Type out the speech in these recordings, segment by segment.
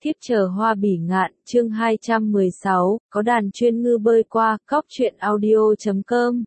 Thiếp chờ hoa bỉ ngạn, chương 216, có đàn chuyên ngư bơi qua, cóc truyện audio.com.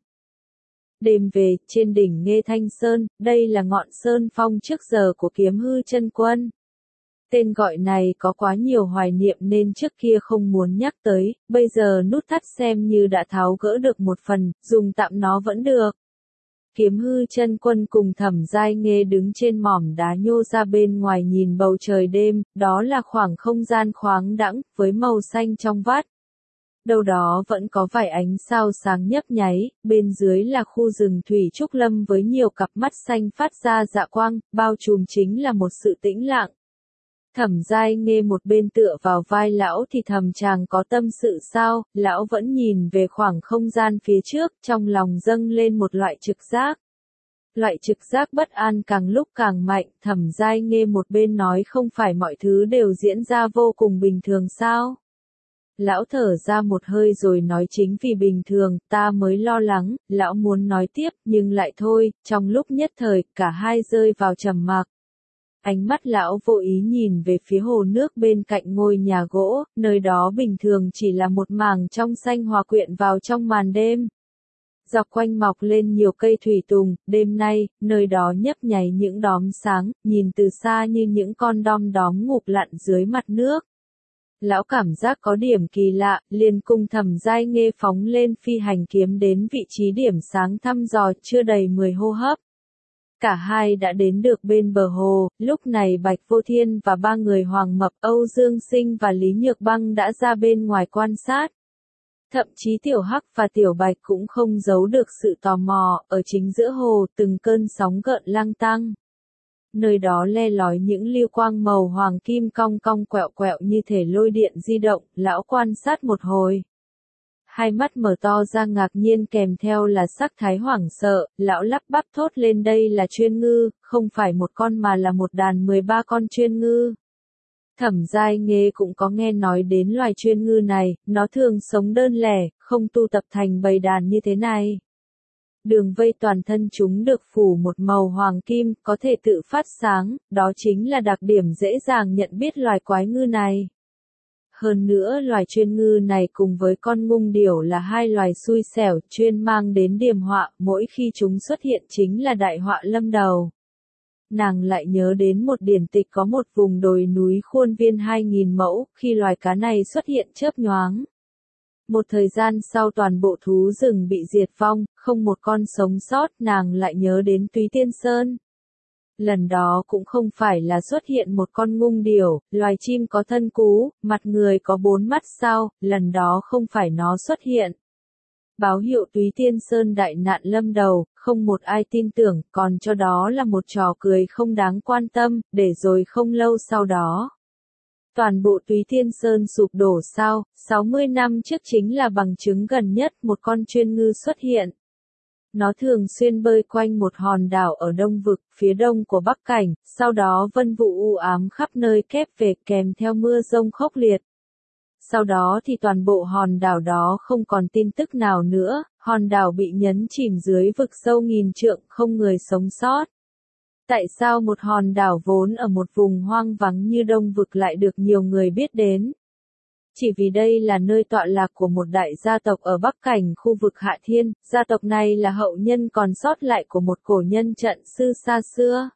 Đêm về, trên đỉnh Nghê Thanh Sơn, đây là ngọn sơn phong trước giờ của Kiếm Hư Chân Quân. Tên gọi này có quá nhiều hoài niệm nên trước kia không muốn nhắc tới, bây giờ nút thắt xem như đã tháo gỡ được một phần, dùng tạm nó vẫn được. Kiếm Hư Chân Quân cùng Thẩm Giai Nghê đứng trên mỏm đá nhô ra bên ngoài nhìn bầu trời đêm, đó là khoảng không gian khoáng đãng, với màu xanh trong vắt. Đâu đó vẫn có vài ánh sao sáng nhấp nháy, bên dưới là khu rừng thủy trúc lâm với nhiều cặp mắt xanh phát ra dạ quang, bao trùm chính là một sự tĩnh lặng. Thẩm Giai Nghê một bên tựa vào vai lão thì thầm chàng có tâm sự sao, lão vẫn nhìn về khoảng không gian phía trước, trong lòng dâng lên một loại trực giác. Loại trực giác bất an càng lúc càng mạnh, Thẩm Giai Nghê một bên nói không phải mọi thứ đều diễn ra vô cùng bình thường sao. Lão thở ra một hơi rồi nói chính vì bình thường, ta mới lo lắng, lão muốn nói tiếp, nhưng lại thôi, trong lúc nhất thời, cả hai rơi vào trầm mặc. Ánh mắt lão vô ý nhìn về phía hồ nước bên cạnh ngôi nhà gỗ, nơi đó bình thường chỉ là một mảng trong xanh hòa quyện vào trong màn đêm. Dọc quanh mọc lên nhiều cây thủy tùng, đêm nay, nơi đó nhấp nháy những đóm sáng, nhìn từ xa như những con đom đóm ngụp lặn dưới mặt nước. Lão cảm giác có điểm kỳ lạ, liền cùng Thẩm Giai Nghê phóng lên phi hành kiếm đến vị trí điểm sáng thăm dò chưa đầy 10 hô hấp. Cả hai đã đến được bên bờ hồ, lúc này Bạch Vô Thiên và ba người Hoàng Mập, Âu Dương Sinh và Lý Nhược Băng đã ra bên ngoài quan sát. Thậm chí Tiểu Hắc và Tiểu Bạch cũng không giấu được sự tò mò, ở chính giữa hồ, từng cơn sóng gợn lăng tăng. Nơi đó le lói những lưu quang màu hoàng kim cong cong quẹo quẹo như thể lôi điện di động, lão quan sát một hồi. Hai mắt mở to ra ngạc nhiên kèm theo là sắc thái hoảng sợ, lão lắp bắp thốt lên đây là chuyên ngư, không phải một con mà là một đàn 13 con chuyên ngư. Thẩm Giai Nghê cũng có nghe nói đến loài chuyên ngư này, nó thường sống đơn lẻ, không tu tập thành bầy đàn như thế này. Đường vây toàn thân chúng được phủ một màu hoàng kim, có thể tự phát sáng, đó chính là đặc điểm dễ dàng nhận biết loài quái ngư này. Hơn nữa loài chuyên ngư này cùng với con ngung điểu là hai loài xui xẻo, chuyên mang đến điềm họa, mỗi khi chúng xuất hiện chính là đại họa lâm đầu. Nàng lại nhớ đến một điển tịch có một vùng đồi núi khuôn viên 2.000 mẫu, khi loài cá này xuất hiện chớp nhoáng. Một thời gian sau toàn bộ thú rừng bị diệt vong, không một con sống sót, nàng lại nhớ đến Túy Tiên Sơn. Lần đó cũng không phải là xuất hiện một con ngung điểu, loài chim có thân cú, mặt người có 4 mắt sao, lần đó không phải nó xuất hiện. Báo hiệu Túy Tiên Sơn đại nạn lâm đầu, không một ai tin tưởng, còn cho đó là một trò cười không đáng quan tâm, để rồi không lâu sau đó. Toàn bộ Túy Tiên Sơn sụp đổ sao, 60 năm trước chính là bằng chứng gần nhất một con chuyên ngư xuất hiện. Nó thường xuyên bơi quanh một hòn đảo ở đông vực, phía đông của Bắc Cảnh, sau đó vân vụ u ám khắp nơi kép về kèm theo mưa rông khốc liệt. Sau đó thì toàn bộ hòn đảo đó không còn tin tức nào nữa, hòn đảo bị nhấn chìm dưới vực sâu nghìn trượng, không người sống sót. Tại sao một hòn đảo vốn ở một vùng hoang vắng như đông vực lại được nhiều người biết đến? Chỉ vì đây là nơi tọa lạc của một đại gia tộc ở Bắc Cảnh khu vực Hạ Thiên, gia tộc này là hậu nhân còn sót lại của một cổ nhân trận sư xa xưa.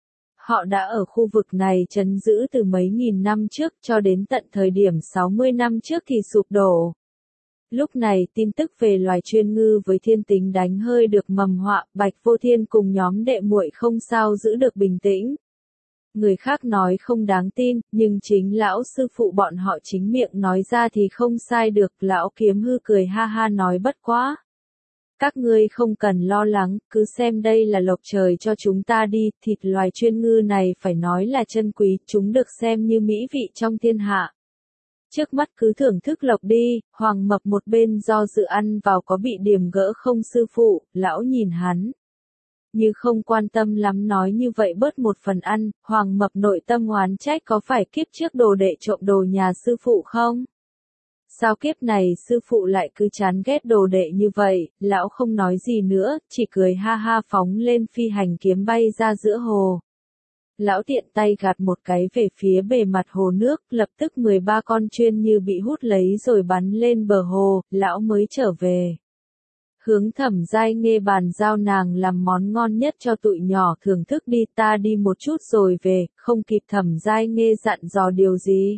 Họ đã ở khu vực này trấn giữ từ mấy nghìn năm trước cho đến tận thời điểm 60 năm trước thì sụp đổ. Lúc này tin tức về loài chuyên ngư với thiên tính đánh hơi được mầm họa, Bạch Vô Thiên cùng nhóm đệ muội không sao giữ được bình tĩnh. Người khác nói không đáng tin, nhưng chính lão sư phụ bọn họ chính miệng nói ra thì không sai được, lão Kiếm Hư cười ha ha nói bất quá. Các ngươi không cần lo lắng, cứ xem đây là lộc trời cho chúng ta đi, thịt loài chuyên ngư này phải nói là chân quý, chúng được xem như mỹ vị trong thiên hạ. Trước mắt cứ thưởng thức lộc đi, Hoàng Mập một bên do dự ăn vào có bị điềm gỡ không sư phụ, lão nhìn hắn. Như không quan tâm lắm nói như vậy bớt một phần ăn, Hoàng Mập nội tâm oán trách có phải kiếp trước đồ đệ trộm đồ nhà sư phụ không? Sao kiếp này sư phụ lại cứ chán ghét đồ đệ như vậy, lão không nói gì nữa, chỉ cười ha ha phóng lên phi hành kiếm bay ra giữa hồ. Lão tiện tay gạt một cái về phía bề mặt hồ nước, lập tức 13 con chuyên như bị hút lấy rồi bắn lên bờ hồ, lão mới trở về. Hướng Thẩm Giai Nghê bàn giao nàng làm món ngon nhất cho tụi nhỏ thưởng thức đi, ta đi một chút rồi về, không kịp Thẩm Giai Nghê dặn dò điều gì.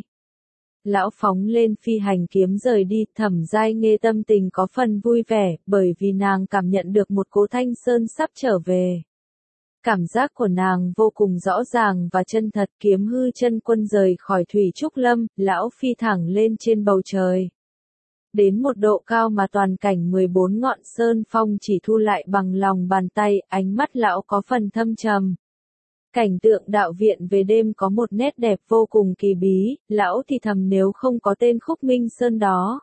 Lão phóng lên phi hành kiếm rời đi, Thẩm Giai Nghê tâm tình có phần vui vẻ, bởi vì nàng cảm nhận được một Cố Thanh Sơn sắp trở về. Cảm giác của nàng vô cùng rõ ràng và chân thật, kiếm hư chân quân rời khỏi Thủy Trúc Lâm, lão phi thẳng lên trên bầu trời. Đến một độ cao mà toàn cảnh 14 ngọn sơn phong chỉ thu lại bằng lòng bàn tay, ánh mắt lão có phần thâm trầm. Cảnh tượng đạo viện về đêm có một nét đẹp vô cùng kỳ bí, lão thì thầm nếu không có tên Khúc Minh Sơn đó.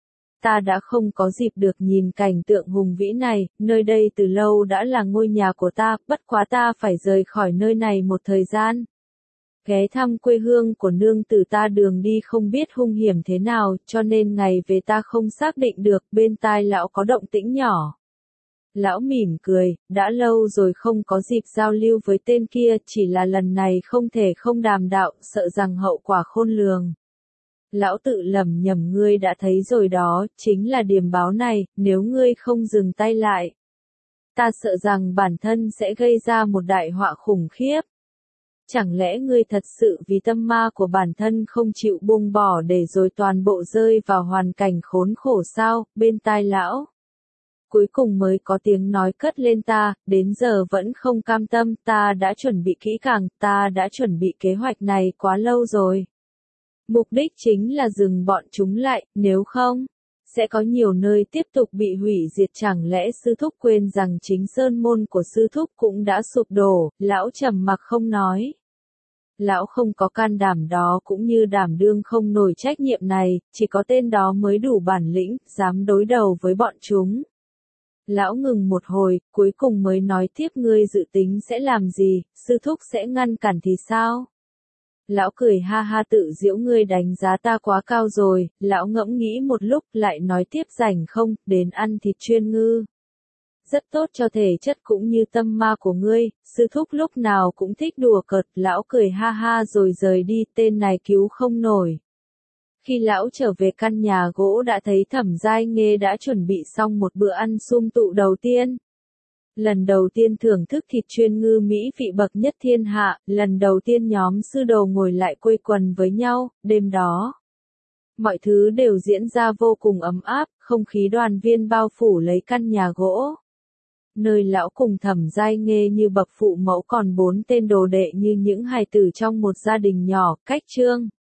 Ta đã không có dịp được nhìn cảnh tượng hùng vĩ này, nơi đây từ lâu đã là ngôi nhà của ta, bất quá ta phải rời khỏi nơi này một thời gian. Ghé thăm quê hương của nương tử ta đường đi không biết hung hiểm thế nào, cho nên ngày về ta không xác định được, bên tai lão có động tĩnh nhỏ. Lão mỉm cười, đã lâu rồi không có dịp giao lưu với tên kia, chỉ là lần này không thể không đàm đạo, sợ rằng hậu quả khôn lường. Lão tự lẩm nhẩm ngươi đã thấy rồi đó, chính là điềm báo này, nếu ngươi không dừng tay lại. Ta sợ rằng bản thân sẽ gây ra một đại họa khủng khiếp. Chẳng lẽ ngươi thật sự vì tâm ma của bản thân không chịu buông bỏ để rồi toàn bộ rơi vào hoàn cảnh khốn khổ sao, bên tai lão. Cuối cùng mới có tiếng nói cất lên ta, đến giờ vẫn không cam tâm, ta đã chuẩn bị kỹ càng, ta đã chuẩn bị kế hoạch này quá lâu rồi. Mục đích chính là dừng bọn chúng lại, nếu không, sẽ có nhiều nơi tiếp tục bị hủy diệt. Chẳng lẽ sư thúc quên rằng chính sơn môn của sư thúc cũng đã sụp đổ, lão trầm mặc không nói. Lão không có can đảm đó cũng như đảm đương không nổi trách nhiệm này, chỉ có tên đó mới đủ bản lĩnh, dám đối đầu với bọn chúng. Lão ngừng một hồi, cuối cùng mới nói tiếp ngươi dự tính sẽ làm gì, sư thúc sẽ ngăn cản thì sao? Lão cười ha ha tự giễu ngươi đánh giá ta quá cao rồi, lão ngẫm nghĩ một lúc lại nói tiếp rảnh không, đến ăn thịt chuyên ngư. Rất tốt cho thể chất cũng như tâm ma của ngươi, sư thúc lúc nào cũng thích đùa cợt, lão cười ha ha rồi rời đi, tên này cứu không nổi. Khi lão trở về căn nhà gỗ đã thấy Thẩm Giai Nghê đã chuẩn bị xong một bữa ăn sum tụ đầu tiên. Lần đầu tiên thưởng thức thịt chuyên ngư mỹ vị bậc nhất thiên hạ, lần đầu tiên nhóm sư đồ ngồi lại quây quần với nhau, đêm đó. Mọi thứ đều diễn ra vô cùng ấm áp, không khí đoàn viên bao phủ lấy căn nhà gỗ. Nơi lão cùng Thẩm Giai Nghê như bậc phụ mẫu còn 4 tên đồ đệ như những hài tử trong một gia đình nhỏ, cách chương.